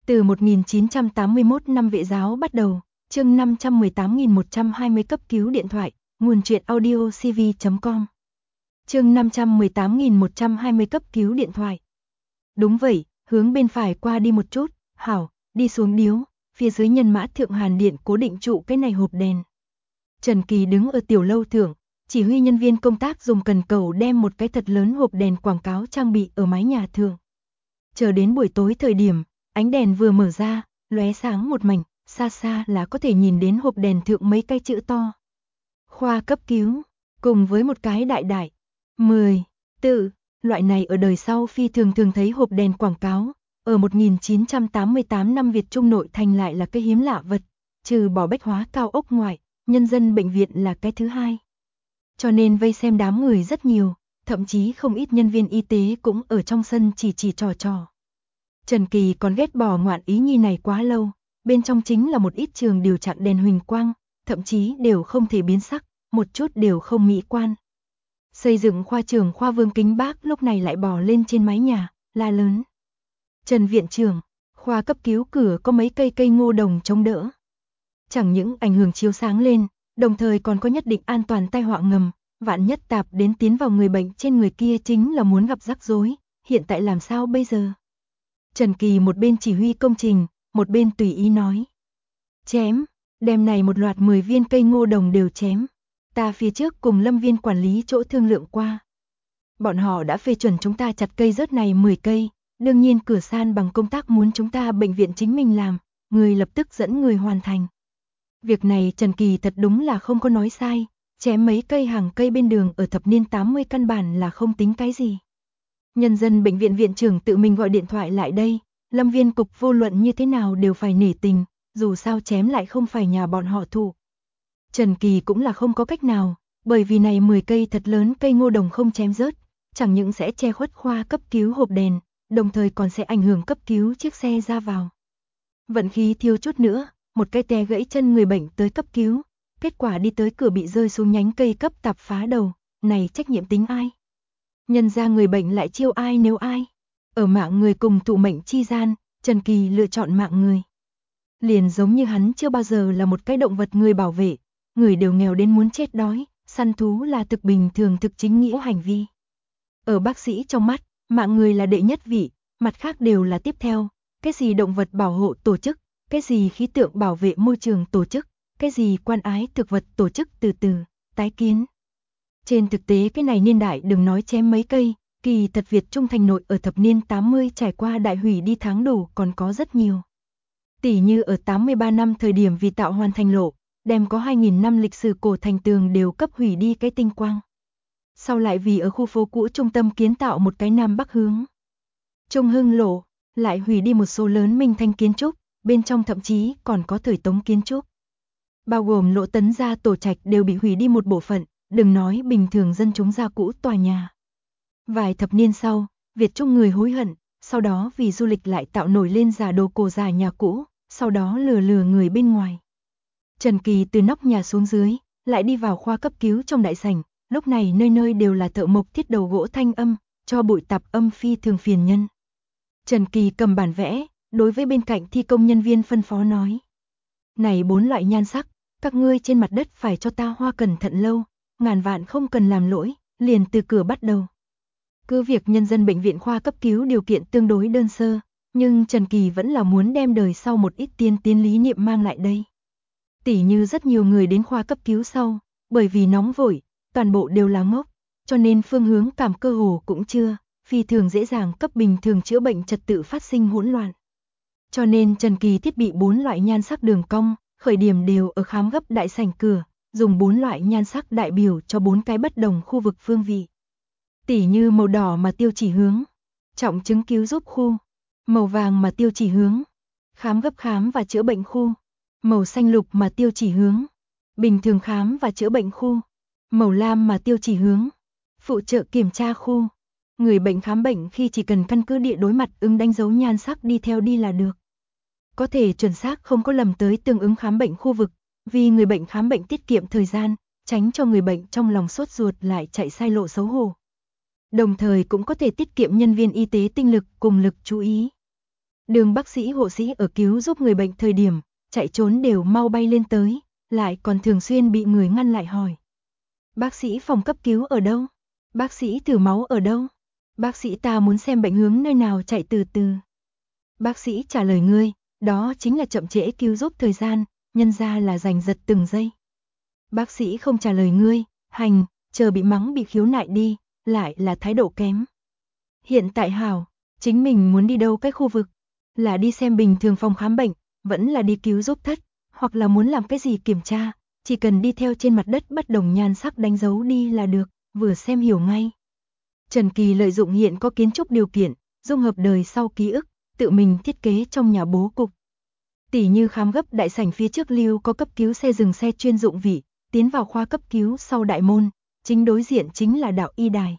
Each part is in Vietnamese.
Từ 1981 năm Vệ giáo bắt đầu, chương 518.120 cấp cứu điện thoại, nguồn truyện audio cv.com. Chương 518.120 cấp cứu điện thoại. Đúng vậy, hướng bên phải qua đi một chút, hảo, đi xuống điếu, phía dưới nhân mã Thượng Hàn Điện cố định trụ cái này hộp đèn. Trần Kỳ đứng ở tiểu lâu thượng, chỉ huy nhân viên công tác dùng cần cầu đem một cái thật lớn hộp đèn quảng cáo trang bị ở mái nhà thượng. Chờ đến buổi tối thời điểm, ánh đèn vừa mở ra, lóe sáng một mảnh, xa xa là có thể nhìn đến hộp đèn thượng mấy cái chữ to. Khoa cấp cứu, cùng với một cái đại đại, 10, tự, loại này ở đời sau phi thường thấy hộp đèn quảng cáo, ở 1988 năm Việt Trung nội thành lại là cái hiếm lạ vật, trừ bỏ bách hóa cao ốc ngoại, nhân dân bệnh viện là cái thứ hai. Cho nên vây xem đám người rất nhiều, thậm chí không ít nhân viên y tế cũng ở trong sân chỉ trò. Trần Kỳ còn ghét bỏ ngoạn ý nhi này quá lâu, bên trong chính là một ít trường điều chặn đèn huỳnh quang, thậm chí đều không thể biến sắc, một chút đều không mỹ quan. Xây dựng khoa trưởng khoa Vương Kính Bác lúc này lại bò lên trên mái nhà, la lớn. Trần viện trưởng, khoa cấp cứu cửa có mấy cây ngô đồng chống đỡ. Chẳng những ảnh hưởng chiếu sáng lên, đồng thời còn có nhất định an toàn tai họa ngầm, vạn nhất tạp đến tiến vào người bệnh trên người kia chính là muốn gặp rắc rối, hiện tại làm sao bây giờ? Trần Kỳ một bên chỉ huy công trình, một bên tùy ý nói. Chém, đem này một loạt 10 viên cây ngô đồng đều chém. Ta phía trước cùng Lâm viên quản lý chỗ thương lượng qua. Bọn họ đã phê chuẩn chúng ta chặt cây rớt này 10 cây, đương nhiên cửa san bằng công tác muốn chúng ta bệnh viện chính mình làm, người lập tức dẫn người hoàn thành. Việc này Trần Kỳ thật đúng là không có nói sai, chém mấy cây hàng cây bên đường ở thập niên 80 căn bản là không tính cái gì. Nhân dân bệnh viện viện trưởng tự mình gọi điện thoại lại đây, Lâm viên cục vô luận như thế nào đều phải nể tình, dù sao chém lại không phải nhà bọn họ thụ. Trần Kỳ cũng là không có cách nào, bởi vì này 10 cây thật lớn cây ngô đồng không chém rớt, chẳng những sẽ che khuất khoa cấp cứu hộp đèn, đồng thời còn sẽ ảnh hưởng cấp cứu chiếc xe ra vào. Vận khí thiếu chút nữa, một cây té gãy chân người bệnh tới cấp cứu, kết quả đi tới cửa bị rơi xuống nhánh cây cấp tạp phá đầu, này trách nhiệm tính ai? Nhân ra người bệnh lại chiêu ai nếu ai? Ở mạng người cùng thụ mệnh chi gian, Trần Kỳ lựa chọn mạng người. Liền giống như hắn chưa bao giờ là một cái động vật người bảo vệ, người đều nghèo đến muốn chết đói, săn thú là thực bình thường thực chính nghĩa hành vi. Ở bác sĩ trong mắt, mạng người là đệ nhất vị, mặt khác đều là tiếp theo, cái gì động vật bảo hộ tổ chức, cái gì khí tượng bảo vệ môi trường tổ chức, cái gì quan ái thực vật tổ chức từ từ, tái kiến. Trên thực tế cái này niên đại đừng nói chém mấy cây, kỳ thật Việt Trung thành nội ở thập niên 80 trải qua đại hủy đi tháng đủ còn có rất nhiều. Tỷ như ở 83 năm thời điểm vì tạo hoàn thành lộ, đem có 2.000 năm lịch sử cổ thành tường đều cấp hủy đi cái tinh quang. Sau lại vì ở khu phố cũ trung tâm kiến tạo một cái nam bắc hướng. Trung Hưng lộ, lại hủy đi một số lớn minh thanh kiến trúc, bên trong thậm chí còn có thời Tống kiến trúc. Bao gồm lộ Tấn gia tổ trạch đều bị hủy đi một bộ phận, đừng nói bình thường dân chúng gia cũ tòa nhà. Vài thập niên sau, Việt Trung người hối hận, sau đó vì du lịch lại tạo nổi lên giả đồ cổ giả nhà cũ, sau đó lừa người bên ngoài. Trần Kỳ từ nóc nhà xuống dưới, lại đi vào khoa cấp cứu trong đại sảnh, lúc này nơi nơi đều là thợ mộc thiết đầu gỗ thanh âm, cho bụi tạp âm phi thường phiền nhân. Trần Kỳ cầm bản vẽ, đối với bên cạnh thi công nhân viên phân phó nói. Này 4 loại nhan sắc, các ngươi trên mặt đất phải cho ta hoa cẩn thận lâu, ngàn vạn không cần làm lỗi, liền từ cửa bắt đầu. Cứ việc nhân dân bệnh viện khoa cấp cứu điều kiện tương đối đơn sơ, nhưng Trần Kỳ vẫn là muốn đem đời sau một ít tiên tiến lý niệm mang lại đây. Tỉ như rất nhiều người đến khoa cấp cứu sau, bởi vì nóng vội, toàn bộ đều là ngốc, cho nên phương hướng cảm cơ hồ cũng chưa, phi thường dễ dàng cấp bình thường chữa bệnh trật tự phát sinh hỗn loạn. Cho nên Trần Kỳ thiết bị 4 loại nhan sắc đường cong, khởi điểm đều ở khám gấp đại sảnh cửa, dùng 4 loại nhan sắc đại biểu cho 4 cái bất đồng khu vực phương vị. Tỉ như màu đỏ mà tiêu chỉ hướng, trọng chứng cứu giúp khu, màu vàng mà tiêu chỉ hướng, khám gấp khám và chữa bệnh khu, màu xanh lục mà tiêu chỉ hướng, bình thường khám và chữa bệnh khu, màu lam mà tiêu chỉ hướng, phụ trợ kiểm tra khu. Người bệnh khám bệnh khi chỉ cần căn cứ địa đối mặt ứng đánh dấu nhan sắc đi theo đi là được. Có thể chuẩn xác không có lầm tới tương ứng khám bệnh khu vực, vì người bệnh khám bệnh tiết kiệm thời gian, tránh cho người bệnh trong lòng sốt ruột lại chạy sai lộ xấu hổ. Đồng thời cũng có thể tiết kiệm nhân viên y tế tinh lực cùng lực chú ý. Đường bác sĩ hộ sĩ ở cứu giúp người bệnh thời điểm, chạy trốn đều mau bay lên tới, lại còn thường xuyên bị người ngăn lại hỏi. Bác sĩ phòng cấp cứu ở đâu? Bác sĩ thử máu ở đâu? Bác sĩ ta muốn xem bệnh hướng nơi nào, chạy từ từ. Bác sĩ trả lời ngươi, đó chính là chậm trễ cứu giúp thời gian, nhân ra là giành giật từng giây. Bác sĩ không trả lời ngươi, hành, chờ bị mắng bị khiếu nại đi, lại là thái độ kém. Hiện tại hảo, chính mình muốn đi đâu cái khu vực, là đi xem bình thường phòng khám bệnh, vẫn là đi cứu giúp thất, hoặc là muốn làm cái gì kiểm tra, chỉ cần đi theo trên mặt đất bất đồng nhan sắc đánh dấu đi là được, vừa xem hiểu ngay. Trần Kỳ lợi dụng hiện có kiến trúc điều kiện, dung hợp đời sau ký ức, tự mình thiết kế trong nhà bố cục. Tỉ như khám gấp đại sảnh phía trước lưu có cấp cứu xe dừng xe chuyên dụng vị, tiến vào khoa cấp cứu sau đại môn, chính đối diện chính là đạo y đài.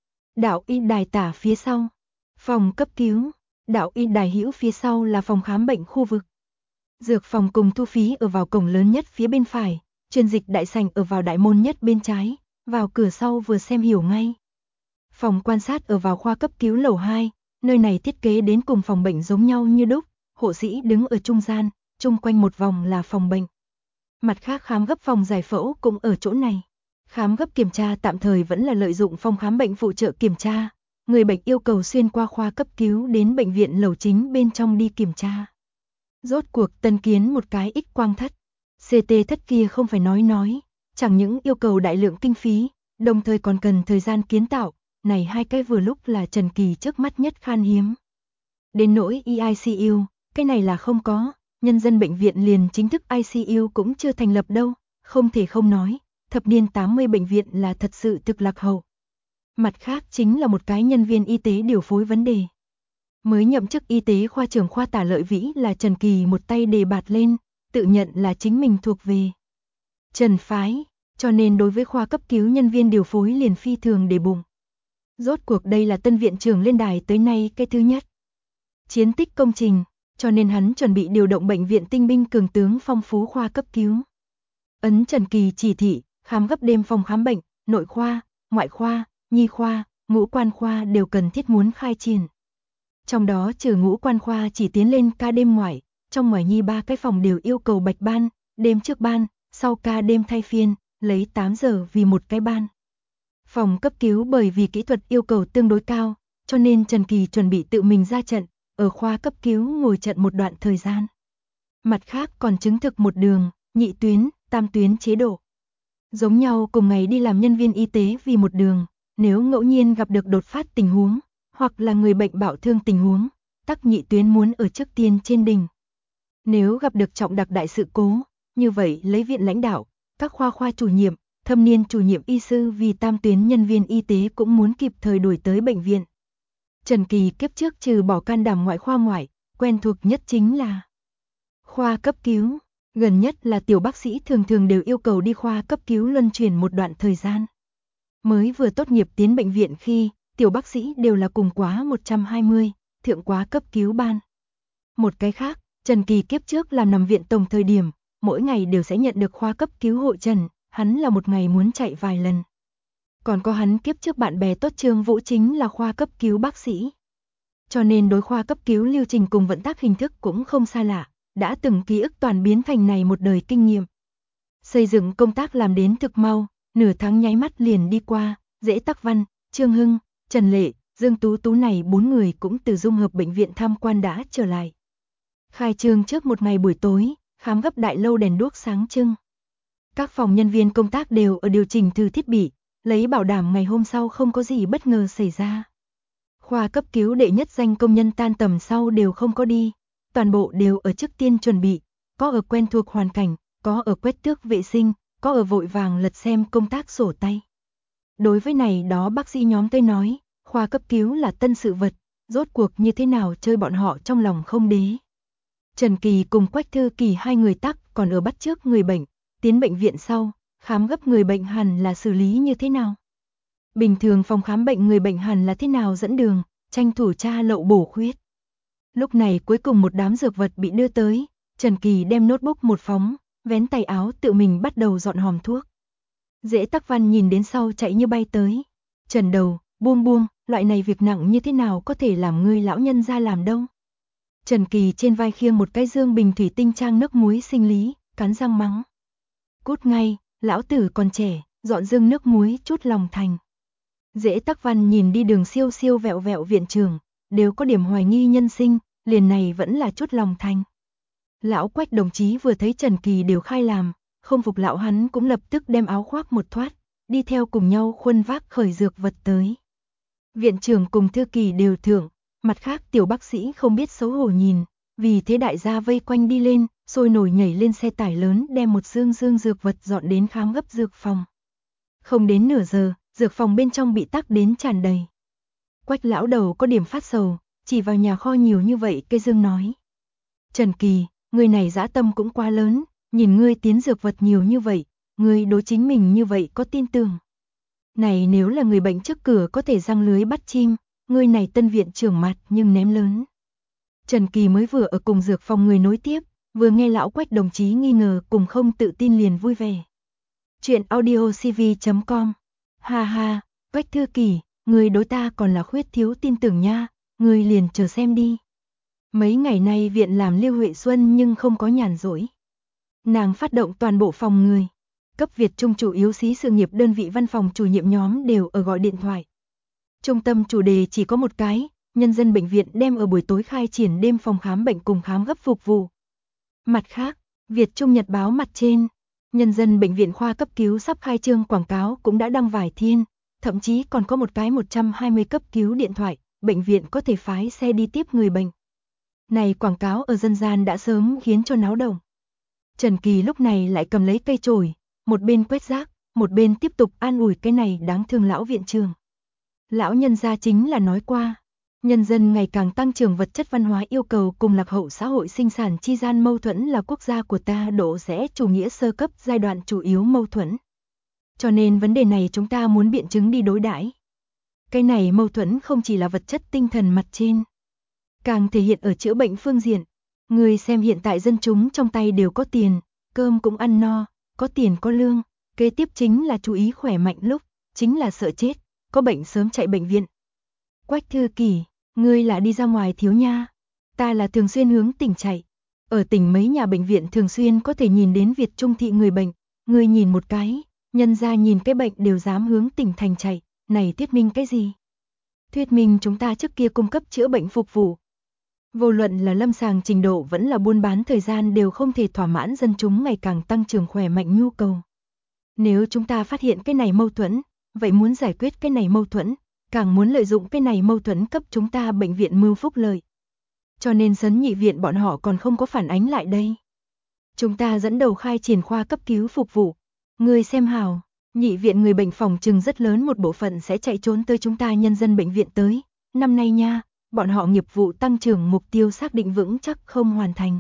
Đạo y đài tả phía sau, phòng cấp cứu, đạo y đài hữu phía sau là phòng khám bệnh khu vực. Dược phòng cùng thu phí ở vào cổng lớn nhất phía bên phải, truyền dịch đại sảnh ở vào đại môn nhất bên trái, vào cửa sau vừa xem hiểu ngay. Phòng quan sát ở vào khoa cấp cứu lầu 2, nơi này thiết kế đến cùng phòng bệnh giống nhau như đúc, hộ sĩ đứng ở trung gian, chung quanh một vòng là phòng bệnh. Mặt khác khám gấp phòng giải phẫu cũng ở chỗ này. Khám gấp kiểm tra tạm thời vẫn là lợi dụng phòng khám bệnh phụ trợ kiểm tra, người bệnh yêu cầu xuyên qua khoa cấp cứu đến bệnh viện lầu chính bên trong đi kiểm tra. Rốt cuộc tân kiến một cái X quang thất, CT thất kia không phải nói, chẳng những yêu cầu đại lượng kinh phí, đồng thời còn cần thời gian kiến tạo, này hai cái vừa lúc là Trần Kỳ trước mắt nhất khan hiếm. Đến nỗi ICU, cái này là không có, nhân dân bệnh viện liền chính thức ICU cũng chưa thành lập đâu, không thể không nói, thập niên 80 bệnh viện là thật sự thực lạc hậu. Mặt khác chính là một cái nhân viên y tế điều phối vấn đề. Mới nhậm chức y tế khoa trưởng khoa Tả Lợi Vĩ là Trần Kỳ một tay đề bạt lên, tự nhận là chính mình thuộc về Trần phái, cho nên đối với khoa cấp cứu nhân viên điều phối liền phi thường để bụng. Rốt cuộc đây là tân viện trưởng lên đài tới nay cái thứ nhất. Chiến tích công trình, cho nên hắn chuẩn bị điều động bệnh viện tinh binh cường tướng phong phú khoa cấp cứu. Ấn Trần Kỳ chỉ thị, khám gấp đêm phòng khám bệnh, nội khoa, ngoại khoa, nhi khoa, ngũ quan khoa đều cần thiết muốn khai triển. Trong đó trừ ngũ quan khoa chỉ tiến lên ca đêm ngoại, trong ngoài nhi 3 cái phòng đều yêu cầu bạch ban, đêm trước ban, sau ca đêm thay phiên, lấy 8 giờ vì một cái ban. Phòng cấp cứu bởi vì kỹ thuật yêu cầu tương đối cao, cho nên Trần Kỳ chuẩn bị tự mình ra trận, ở khoa cấp cứu ngồi trận một đoạn thời gian. Mặt khác còn chứng thực một đường, nhị tuyến, tam tuyến chế độ. Giống nhau cùng ngày đi làm nhân viên y tế vì một đường, nếu ngẫu nhiên gặp được đột phát tình huống, hoặc là người bệnh bạo thương tình huống, tắc nhị tuyến muốn ở trước tiên trên đỉnh. Nếu gặp được trọng đặc đại sự cố, như vậy lấy viện lãnh đạo, các khoa chủ nhiệm, thâm niên chủ nhiệm y sư vì tam tuyến nhân viên y tế cũng muốn kịp thời đuổi tới bệnh viện. Trần Kỳ kiếp trước trừ bỏ can đảm ngoại khoa ngoại, quen thuộc nhất chính là khoa cấp cứu, gần nhất là tiểu bác sĩ thường đều yêu cầu đi khoa cấp cứu luân chuyển một đoạn thời gian. Mới vừa tốt nghiệp tiến bệnh viện khi, tiểu bác sĩ đều là cùng quá 120, thượng quá cấp cứu ban. Một cái khác, Trần Kỳ kiếp trước làm nằm viện tổng thời điểm, mỗi ngày đều sẽ nhận được khoa cấp cứu hội trần, hắn là một ngày muốn chạy vài lần. Còn có hắn kiếp trước bạn bè tốt Trương Vũ chính là khoa cấp cứu bác sĩ. Cho nên đối khoa cấp cứu lưu trình cùng vận tác hình thức cũng không xa lạ, đã từng ký ức toàn biến thành này một đời kinh nghiệm. Xây dựng công tác làm đến thực mau, nửa tháng nháy mắt liền đi qua, Dễ Tắc Văn, Trương Hưng, Trần Lệ, Dương Tú Tú này 4 người cũng từ dung hợp bệnh viện tham quan đã trở lại. Khai trương trước một ngày buổi tối, khám gấp đại lâu đèn đuốc sáng trưng. Các phòng nhân viên công tác đều ở điều chỉnh thử thiết bị, lấy bảo đảm ngày hôm sau không có gì bất ngờ xảy ra. Khoa cấp cứu đệ nhất danh công nhân tan tầm sau đều không có đi, toàn bộ đều ở trước tiên chuẩn bị, có ở quen thuộc hoàn cảnh, có ở quét tước vệ sinh, có ở vội vàng lật xem công tác sổ tay. Đối với này đó bác sĩ nhóm tôi nói, khoa cấp cứu là tân sự vật, rốt cuộc như thế nào chơi bọn họ trong lòng không đế. Trần Kỳ cùng Quách Thư Kỳ hai người tắc còn ở bắt trước người bệnh, tiến bệnh viện sau, khám gấp người bệnh hẳn là xử lý như thế nào. Bình thường phòng khám bệnh người bệnh hẳn là thế nào dẫn đường, tranh thủ tra lậu bổ khuyết. Lúc này cuối cùng một đám dược vật bị đưa tới, Trần Kỳ đem notebook một phóng, vén tay áo tự mình bắt đầu dọn hòm thuốc. Dễ Tắc Văn nhìn đến sau chạy như bay tới. Trần đầu, buông, loại này việc nặng như thế nào có thể làm ngươi lão nhân ra làm đâu. Trần Kỳ trên vai khiêng một cái dương bình thủy tinh trang nước muối sinh lý, cắn răng mắng. Cút ngay, lão tử còn trẻ, dọn dương nước muối chút lòng thành. Dễ Tắc Văn nhìn đi đường siêu siêu vẹo vẹo viện trưởng, đều có điểm hoài nghi nhân sinh, liền này vẫn là chút lòng thành. Lão Quách đồng chí vừa thấy Trần Kỳ đều khai làm, không phục lão hắn cũng lập tức đem áo khoác một thoát, đi theo cùng nhau khuân vác khởi dược vật tới. Viện trưởng cùng thư kỳ đều thưởng, mặt khác tiểu bác sĩ không biết xấu hổ nhìn, vì thế đại gia vây quanh đi lên, sôi nổi nhảy lên xe tải lớn đem một dương dược vật dọn đến khám gấp dược phòng. Không đến nửa giờ, dược phòng bên trong bị tắc đến tràn đầy. Quách lão đầu có điểm phát sầu, chỉ vào nhà kho nhiều như vậy cây dương nói. Trần Kỳ, người này dã tâm cũng quá lớn, nhìn ngươi tiến dược vật nhiều như vậy, ngươi đối chính mình như vậy có tin tưởng. Này nếu là người bệnh trước cửa có thể giăng lưới bắt chim, ngươi này tân viện trưởng mặt nhưng ném lớn. Trần Kỳ mới vừa ở cùng dược phòng người nối tiếp, vừa nghe lão Quách đồng chí nghi ngờ cùng không tự tin liền vui vẻ. Chuyện audiocv.com. Ha ha, Quách thư kỳ, người đối ta còn là khuyết thiếu tin tưởng nha, người liền chờ xem đi. Mấy ngày nay viện làm Lưu Huệ Xuân nhưng không có nhàn rỗi. Nàng phát động toàn bộ phòng người. Cấp Việt Trung chủ yếu xí sự nghiệp đơn vị văn phòng chủ nhiệm nhóm đều ở gọi điện thoại. Trung tâm chủ đề chỉ có một cái, nhân dân bệnh viện đem ở buổi tối khai triển đêm phòng khám bệnh cùng khám gấp phục vụ. Mặt khác, Việt Trung Nhật báo mặt trên, nhân dân bệnh viện khoa cấp cứu sắp khai trương quảng cáo cũng đã đăng vài thiên, thậm chí còn có một cái 120 cấp cứu điện thoại, bệnh viện có thể phái xe đi tiếp người bệnh. Này quảng cáo ở dân gian đã sớm khiến cho náo động. Trần Kỳ lúc này lại cầm lấy cây chổi, một bên quét rác, một bên tiếp tục an ủi cái này đáng thương lão viện trưởng. Lão nhân gia chính là nói qua, nhân dân ngày càng tăng trưởng vật chất văn hóa yêu cầu cùng lạc hậu xã hội sinh sản chi gian mâu thuẫn là quốc gia của ta độ rẽ chủ nghĩa sơ cấp giai đoạn chủ yếu mâu thuẫn. Cho nên vấn đề này chúng ta muốn biện chứng đi đối đãi. Cái này mâu thuẫn không chỉ là vật chất tinh thần mặt trên, càng thể hiện ở chữa bệnh phương diện. Người xem hiện tại dân chúng trong tay đều có tiền, cơm cũng ăn no, có tiền có lương, kế tiếp chính là chú ý khỏe mạnh lúc, chính là sợ chết, có bệnh sớm chạy bệnh viện. Quách thư kỳ, ngươi là đi ra ngoài thiếu nha, ta là thường xuyên hướng tỉnh chạy. Ở tỉnh mấy nhà bệnh viện thường xuyên có thể nhìn đến Việt Trung thị người bệnh, ngươi nhìn một cái, nhân ra nhìn cái bệnh đều dám hướng tỉnh thành chạy, này thuyết minh cái gì? Thuyết minh chúng ta trước kia cung cấp chữa bệnh phục vụ. Vô luận là lâm sàng trình độ vẫn là buôn bán thời gian đều không thể thỏa mãn dân chúng ngày càng tăng trưởng khỏe mạnh nhu cầu. Nếu chúng ta phát hiện cái này mâu thuẫn, vậy muốn giải quyết cái này mâu thuẫn, càng muốn lợi dụng cái này mâu thuẫn cấp chúng ta bệnh viện mưu phúc lợi. Cho nên Sấn Nhị viện bọn họ còn không có phản ánh lại đây. Chúng ta dẫn đầu khai triển khoa cấp cứu phục vụ. Người xem hào, Nhị viện người bệnh phòng trừng rất lớn một bộ phận sẽ chạy trốn tới chúng ta nhân dân bệnh viện tới. Năm nay nha, bọn họ nghiệp vụ tăng trưởng mục tiêu xác định vững chắc không hoàn thành.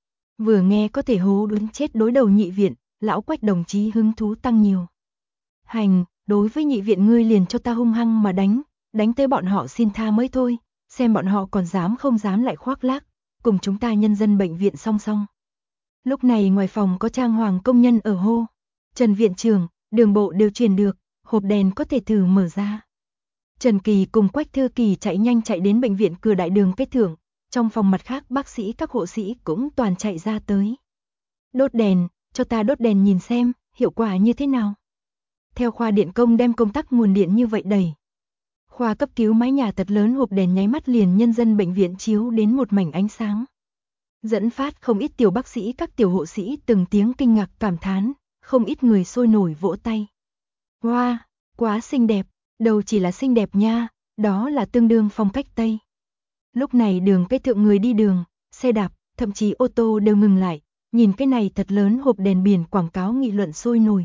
Vừa nghe có thể hố đốn chết đối đầu Nhị viện, lão Quách đồng chí hứng thú tăng nhiều. Hành, đối với Nhị viện ngươi liền cho ta hung hăng mà đánh tới bọn họ xin tha mới thôi, xem bọn họ còn dám không dám lại khoác lác, cùng chúng ta nhân dân bệnh viện song song. Lúc này ngoài phòng có trang hoàng công nhân ở hô. Trần viện trưởng, đường bộ đều truyền được, hộp đèn có thể thử mở ra. Trần Kỳ cùng Quách thư kỳ chạy nhanh chạy đến bệnh viện cửa đại đường kết thưởng, trong phòng mặt khác bác sĩ các hộ sĩ cũng toàn chạy ra tới. Đốt đèn, cho ta đốt đèn nhìn xem, hiệu quả như thế nào. Theo khoa điện công đem công tắc nguồn điện như vậy đẩy. Khoa cấp cứu mái nhà thật lớn hộp đèn nháy mắt liền nhân dân bệnh viện chiếu đến một mảnh ánh sáng. Dẫn phát không ít tiểu bác sĩ các tiểu hộ sĩ từng tiếng kinh ngạc cảm thán, không ít người sôi nổi vỗ tay. Wow, quá xinh đẹp, đâu chỉ là xinh đẹp nha, đó là tương đương phong cách Tây. Lúc này đường cái thượng người đi đường, xe đạp, thậm chí ô tô đều ngừng lại, nhìn cái này thật lớn hộp đèn biển quảng cáo nghị luận sôi nổi.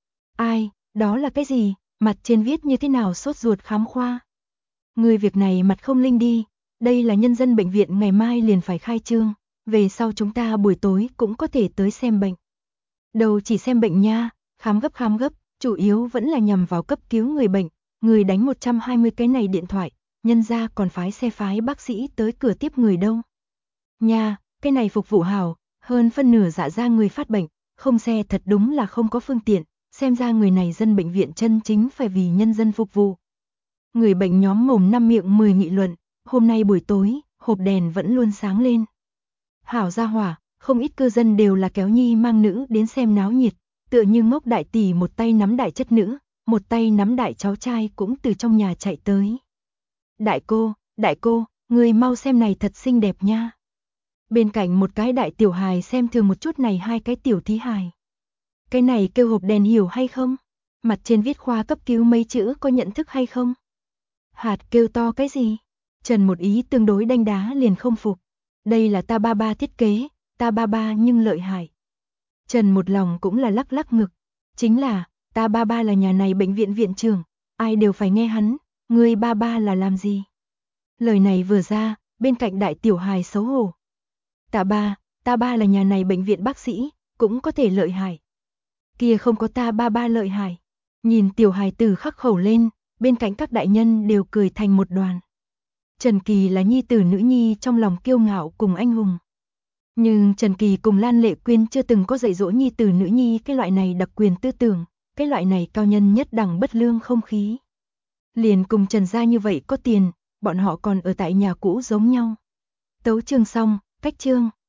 Ai, đó là cái gì, mặt trên viết như thế nào sốt ruột khám khoa. Người việc này mặt không linh đi, đây là nhân dân bệnh viện ngày mai liền phải khai trương, về sau chúng ta buổi tối cũng có thể tới xem bệnh. Đâu chỉ xem bệnh nha, khám gấp, chủ yếu vẫn là nhằm vào cấp cứu người bệnh, người đánh 120 cái này điện thoại, nhân ra còn phái xe phái bác sĩ tới cửa tiếp người đâu. Nha, cái này phục vụ hảo, hơn phân nửa dạ ra người phát bệnh, không xe thật đúng là không có phương tiện, xem ra người này dân bệnh viện chân chính phải vì nhân dân phục vụ. Người bệnh nhóm mồm năm miệng 10 nghị luận, hôm nay buổi tối, hộp đèn vẫn luôn sáng lên. Hảo gia hỏa, không ít cư dân đều là kéo nhi mang nữ đến xem náo nhiệt, tựa như Ngốc đại tỷ một tay nắm đại chất nữ, một tay nắm đại cháu trai cũng từ trong nhà chạy tới. Đại cô, người mau xem này thật xinh đẹp nha. Bên cạnh một cái đại tiểu hài xem thường một chút này hai cái tiểu thí hài. Cái này kêu hộp đèn hiểu hay không? Mặt trên viết khoa cấp cứu mấy chữ có nhận thức hay không? Hạt kêu to cái gì? Trần một ý tương đối đanh đá liền không phục. Đây là ta ba ba thiết kế, ta ba ba nhưng lợi hại. Trần một lòng cũng là lắc lắc ngực. Chính là, ta ba ba là nhà này bệnh viện viện trưởng, ai đều phải nghe hắn, người ba ba là làm gì? Lời này vừa ra, bên cạnh đại tiểu hài xấu hổ. Ta ba là nhà này bệnh viện bác sĩ, cũng có thể lợi hại. Kia không có ta ba ba lợi hại. Nhìn tiểu hài tử khắc khẩu lên, bên cạnh các đại nhân đều cười thành một đoàn. Trần Kỳ là nhi tử nữ nhi trong lòng kiêu ngạo cùng anh hùng. Nhưng Trần Kỳ cùng Lan Lệ Quyên chưa từng có dạy dỗ nhi tử nữ nhi cái loại này đặc quyền tư tưởng, cái loại này cao nhân nhất đẳng bất lương không khí. Liền cùng Trần gia như vậy có tiền, bọn họ còn ở tại nhà cũ giống nhau. Tấu chương xong, cách chương.